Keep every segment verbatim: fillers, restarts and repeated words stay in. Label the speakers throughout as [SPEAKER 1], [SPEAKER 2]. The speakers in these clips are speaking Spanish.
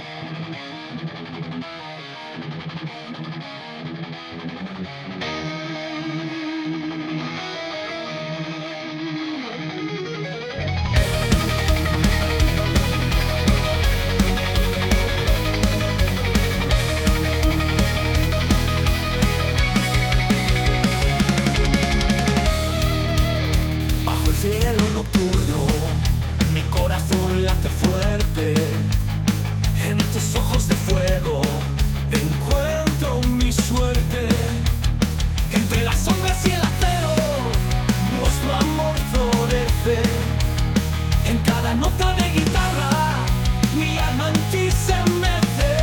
[SPEAKER 1] Cielo nocturno, mi corazón late fuerte. En tus ojos de fuego encuentro mi suerte. Entre las sombras y el acero, nuestro amor florece. En cada nota de guitarra, mi alma en ti se mece.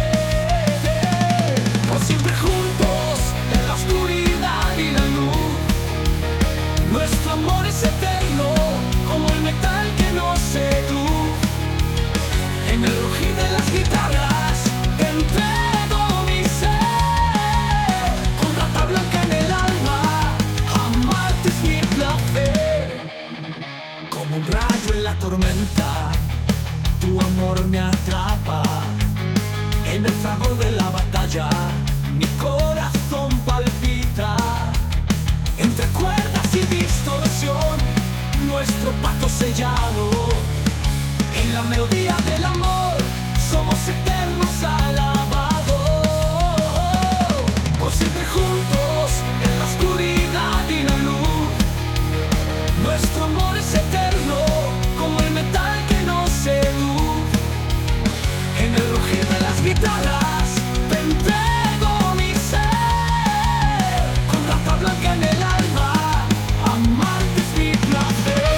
[SPEAKER 1] Por siempre juntos, en la oscuridad y la luz, nuestro amor es eterno, como el metal que nos seduce. En el rugir de las guitarras te entrego mi ser. Con rata blanca en el alma, amarte es mi placer. Como un rayo en la tormenta, tu amor me atrapa. En el fragor de la batalla, mi corazón palpita. Entre cuerdas y distorsión, nuestro pacto sellado. En la melodía del amor, somos eternos alabados. Por siempre juntos, en la oscuridad y la luz, nuestro amor es eterno, como el metal que nos seduce. En el rugir de las guitarras, te entrego mi ser. Con rata blanca en el alma, amarte es mi placer.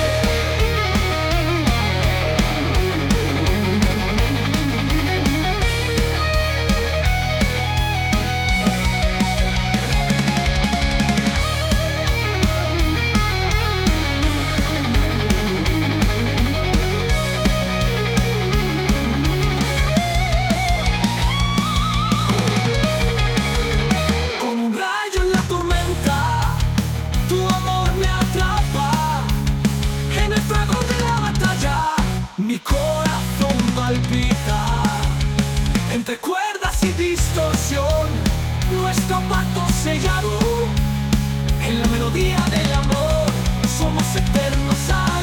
[SPEAKER 1] Como un rayo en la tormenta, tu amor me atrapa. En el fragor de la batalla, mi corazón palpita. Entre cuerdas y distorsión, nuestro pacto sellado. En la melodía del amor, somos eternos.